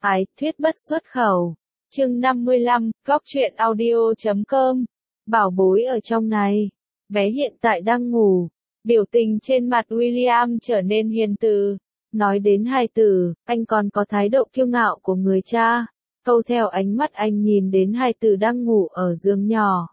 Ái thuyết bất xuất khẩu. Chương 55, góc truyện audio.com. Bảo bối ở trong này. Bé hiện tại đang ngủ. Biểu tình trên mặt William trở nên hiền từ. Nói đến hài tử, anh còn có thái độ kiêu ngạo của người cha. Câu theo ánh mắt anh nhìn đến hài tử đang ngủ ở giường nhỏ.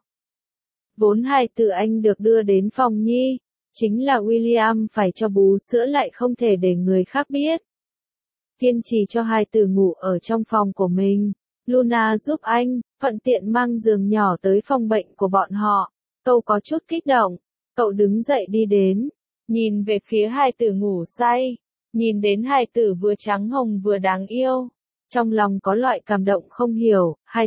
Vốn hài tử anh được đưa đến phòng nhi. Chính là William phải cho bú sữa lại không thể để người khác biết. Kiên trì cho hài tử ngủ ở trong phòng của mình. Luna giúp anh, thuận tiện mang giường nhỏ tới phòng bệnh của bọn họ. Cậu có chút kích động. Cậu đứng dậy đi đến. Nhìn về phía hài tử ngủ say. Nhìn đến hài tử vừa trắng hồng vừa đáng yêu. Trong lòng có loại cảm động không hiểu. Hài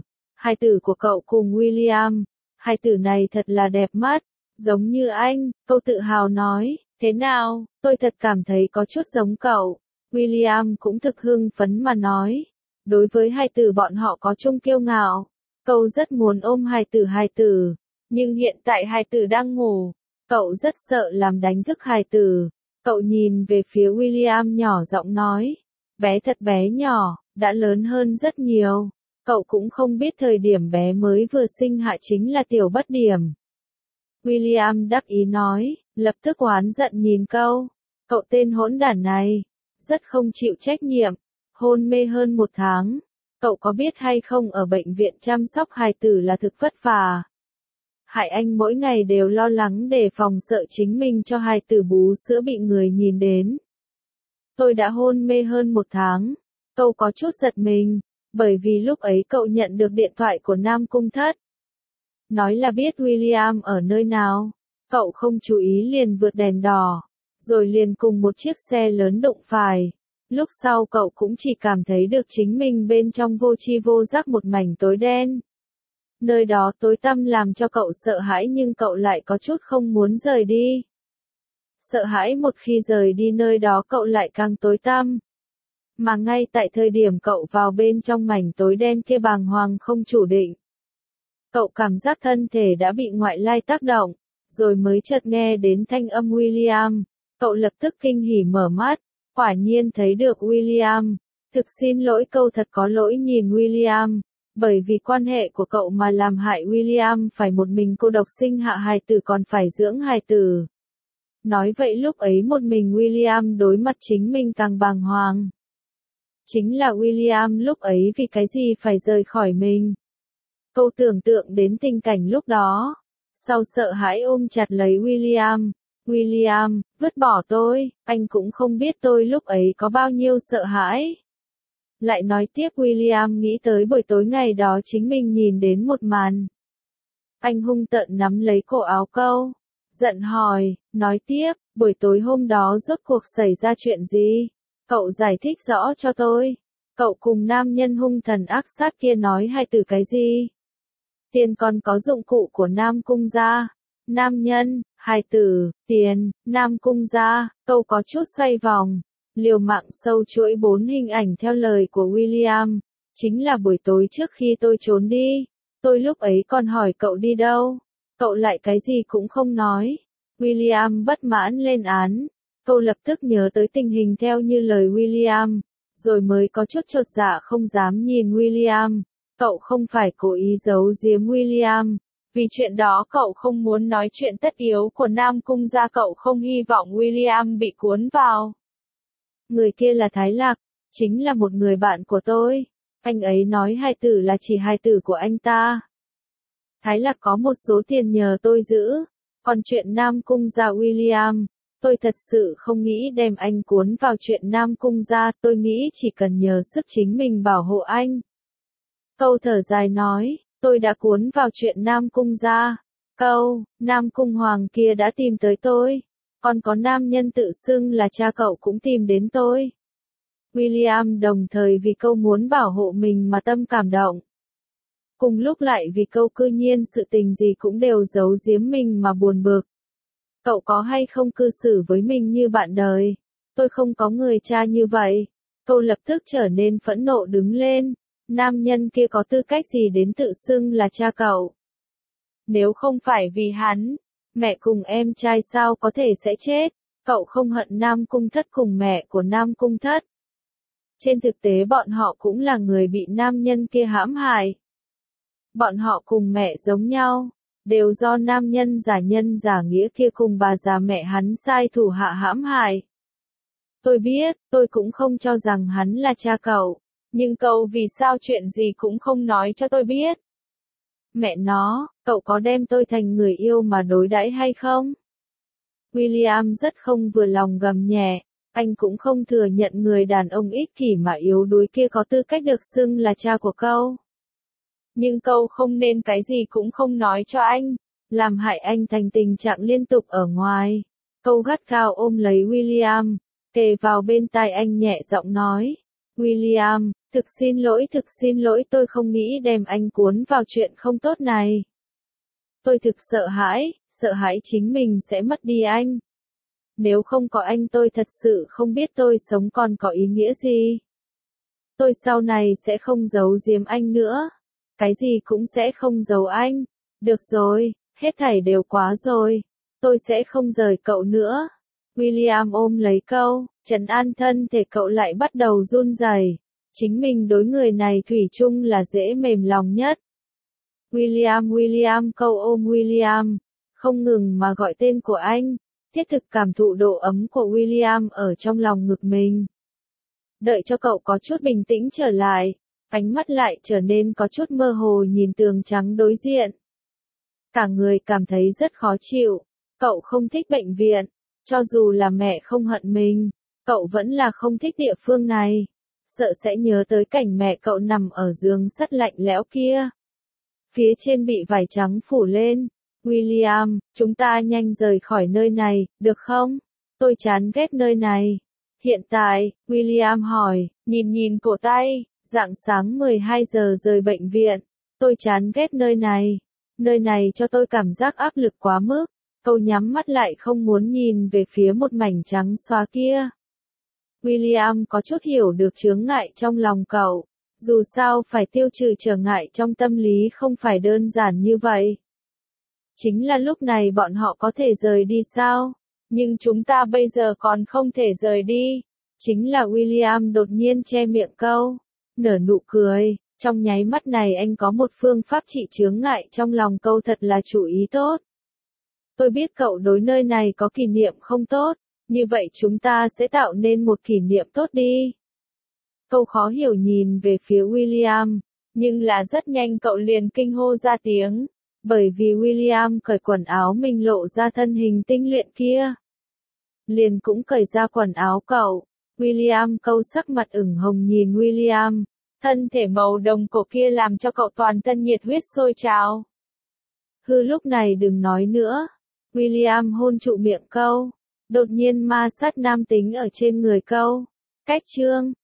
tử của cậu cùng William. Hài tử này thật là đẹp mắt. Giống như anh, cậu tự hào nói. Thế nào, tôi thật cảm thấy có chút giống cậu. William cũng thực hưng phấn mà nói. Đối với hài tử bọn họ có chung kiêu ngạo. Cậu rất muốn ôm hài tử. Nhưng hiện tại hài tử đang ngủ. Cậu rất sợ làm đánh thức hài tử. Cậu nhìn về phía William nhỏ giọng nói. Bé thật bé nhỏ, đã lớn hơn rất nhiều. Cậu cũng không biết thời điểm bé mới vừa sinh hạ chính là tiểu bất điểm. William đắc ý nói, lập tức oán giận nhìn cậu tên hỗn đản này. Rất không chịu trách nhiệm, hôn mê hơn 1 tháng. Cậu có biết hay không ở bệnh viện chăm sóc hài tử là thực vất vả. Hại anh mỗi ngày đều lo lắng đề phòng sợ chính mình cho hài tử bú sữa bị người nhìn đến. Tôi đã hôn mê hơn 1 tháng. Cậu có chút giật mình, bởi vì lúc ấy cậu nhận được điện thoại của Nam Cung Thất. Nói là biết William ở nơi nào. Cậu không chú ý liền vượt đèn đỏ. Rồi liền cùng một chiếc xe lớn đụng phải. Lúc sau cậu cũng chỉ cảm thấy được chính mình bên trong vô tri vô giác một mảnh tối đen. Nơi đó tối tăm làm cho cậu sợ hãi nhưng cậu lại có chút không muốn rời đi. Sợ hãi một khi rời đi nơi đó cậu lại càng tối tăm. Mà ngay tại thời điểm cậu vào bên trong mảnh tối đen kia bàng hoàng không chủ định. Cậu cảm giác thân thể đã bị ngoại lai tác động, rồi mới chợt nghe đến thanh âm William. Cậu lập tức kinh hỉ mở mắt, quả nhiên thấy được William. Thực xin lỗi, cậu thật có lỗi nhìn William, bởi vì quan hệ của cậu mà làm hại William phải một mình cô độc sinh hạ hài tử còn phải dưỡng hài tử. Nói vậy lúc ấy một mình William đối mặt chính mình càng bàng hoàng. Chính là William lúc ấy vì cái gì phải rời khỏi mình. Cậu tưởng tượng đến tình cảnh lúc đó. Sau sợ hãi ôm chặt lấy William. William, vứt bỏ tôi, anh cũng không biết tôi lúc ấy có bao nhiêu sợ hãi. Lại nói tiếp William nghĩ tới buổi tối ngày đó chính mình nhìn đến một màn. Anh hung tợn nắm lấy cổ áo cậu. Giận hỏi, nói tiếp, buổi tối hôm đó rốt cuộc xảy ra chuyện gì? Cậu giải thích rõ cho tôi. Cậu cùng nam nhân hung thần ác sát kia nói hài tử cái gì? Tiền còn có dụng cụ của Nam Cung gia. Nam nhân, hài tử, tiền, Nam Cung gia. Cậu có chút xoay vòng. Liều mạng sâu chuỗi 4 hình ảnh theo lời của William. Chính là buổi tối trước khi tôi trốn đi. Tôi lúc ấy còn hỏi cậu đi đâu. Cậu lại cái gì cũng không nói. William bất mãn lên án. Cậu lập tức nhớ tới tình hình theo như lời William. Rồi mới có chút chột dạ không dám nhìn William. Cậu không phải cố ý giấu giếm William. Vì chuyện đó cậu không muốn nói chuyện tất yếu của Nam Cung gia, cậu không hy vọng William bị cuốn vào. Người kia là Thái Lạc, chính là một người bạn của tôi. Anh ấy nói hài tử là chỉ hài tử của anh ta. Thái Lạc có một số tiền nhờ tôi giữ. Còn chuyện Nam Cung gia William, tôi thật sự không nghĩ đem anh cuốn vào chuyện Nam Cung gia, tôi nghĩ chỉ cần nhờ sức chính mình bảo hộ anh. Cậu thở dài nói, tôi đã cuốn vào chuyện Nam Cung gia. Nam Cung Hoàng kia đã tìm tới tôi. Còn có nam nhân tự xưng là cha cậu cũng tìm đến tôi. William đồng thời vì cậu muốn bảo hộ mình mà tâm cảm động. Cùng lúc lại vì cậu cư nhiên sự tình gì cũng đều giấu giếm mình mà buồn bực. Cậu có hay không cư xử với mình như bạn đời? Tôi không có người cha như vậy. Cậu lập tức trở nên phẫn nộ đứng lên. Nam nhân kia có tư cách gì đến tự xưng là cha cậu? Nếu không phải vì hắn, mẹ cùng em trai sao có thể sẽ chết? Cậu không hận Nam Cung Thất cùng mẹ của Nam Cung Thất. Trên thực tế bọn họ cũng là người bị nam nhân kia hãm hại. Bọn họ cùng mẹ giống nhau, đều do nam nhân giả nghĩa kia cùng bà già mẹ hắn sai thủ hạ hãm hại. Tôi biết, tôi cũng không cho rằng hắn là cha cậu, nhưng cậu vì sao chuyện gì cũng không nói cho tôi biết. Mẹ nó, cậu có đem tôi thành người yêu mà đối đãi hay không? William rất không vừa lòng gầm nhẹ, anh cũng không thừa nhận người đàn ông ích kỷ mà yếu đuối kia có tư cách được xưng là cha của cậu. Nhưng cậu không nên cái gì cũng không nói cho anh, làm hại anh thành tình trạng liên tục ở ngoài. Cậu gắt gao ôm lấy William, kề vào bên tai anh nhẹ giọng nói. William, thực xin lỗi tôi không nghĩ đem anh cuốn vào chuyện không tốt này. Tôi thực sợ hãi chính mình sẽ mất đi anh. Nếu không có anh tôi thật sự không biết tôi sống còn có ý nghĩa gì. Tôi sau này sẽ không giấu giếm anh nữa. Cái gì cũng sẽ không giấu anh. Được rồi, hết thảy đều quá rồi. Tôi sẽ không rời cậu nữa. William ôm lấy cậu, trấn an thân thể cậu lại bắt đầu run rẩy. Chính mình đối người này thủy chung là dễ mềm lòng nhất. William, cậu ôm William, không ngừng mà gọi tên của anh, thiết thực cảm thụ độ ấm của William ở trong lòng ngực mình. Đợi cho cậu có chút bình tĩnh trở lại, ánh mắt lại trở nên có chút mơ hồ nhìn tường trắng đối diện. Cả người cảm thấy rất khó chịu, cậu không thích bệnh viện, cho dù là mẹ không hận mình, cậu vẫn là không thích địa phương này, sợ sẽ nhớ tới cảnh mẹ cậu nằm ở giường sắt lạnh lẽo kia. Phía trên bị vải trắng phủ lên. William, chúng ta nhanh rời khỏi nơi này, được không? Tôi chán ghét nơi này. Hiện tại, William hỏi, nhìn cổ tay, rạng sáng 12 giờ rời bệnh viện. Tôi chán ghét nơi này. Nơi này cho tôi cảm giác áp lực quá mức. Cậu nhắm mắt lại không muốn nhìn về phía một mảnh trắng xóa kia. William có chút hiểu được chướng ngại trong lòng cậu. Dù sao phải tiêu trừ trở ngại trong tâm lý không phải đơn giản như vậy. Chính là lúc này bọn họ có thể rời đi sao? Nhưng chúng ta bây giờ còn không thể rời đi. Chính là William đột nhiên che miệng câu. Nở nụ cười, trong nháy mắt này anh có một phương pháp trị chướng ngại trong lòng câu thật là chủ ý tốt. Tôi biết cậu đối nơi này có kỷ niệm không tốt, như vậy chúng ta sẽ tạo nên một kỷ niệm tốt đi. Câu khó hiểu nhìn về phía William, nhưng là rất nhanh cậu liền kinh hô ra tiếng, bởi vì William cởi quần áo mình lộ ra thân hình tinh luyện kia. Liền cũng cởi ra quần áo cậu, William câu sắc mặt ửng hồng nhìn William, thân thể màu đồng cổ kia làm cho cậu toàn thân nhiệt huyết sôi trào. Hư lúc này đừng nói nữa, William hôn trụ miệng câu, đột nhiên ma sát nam tính ở trên người câu. Cách chương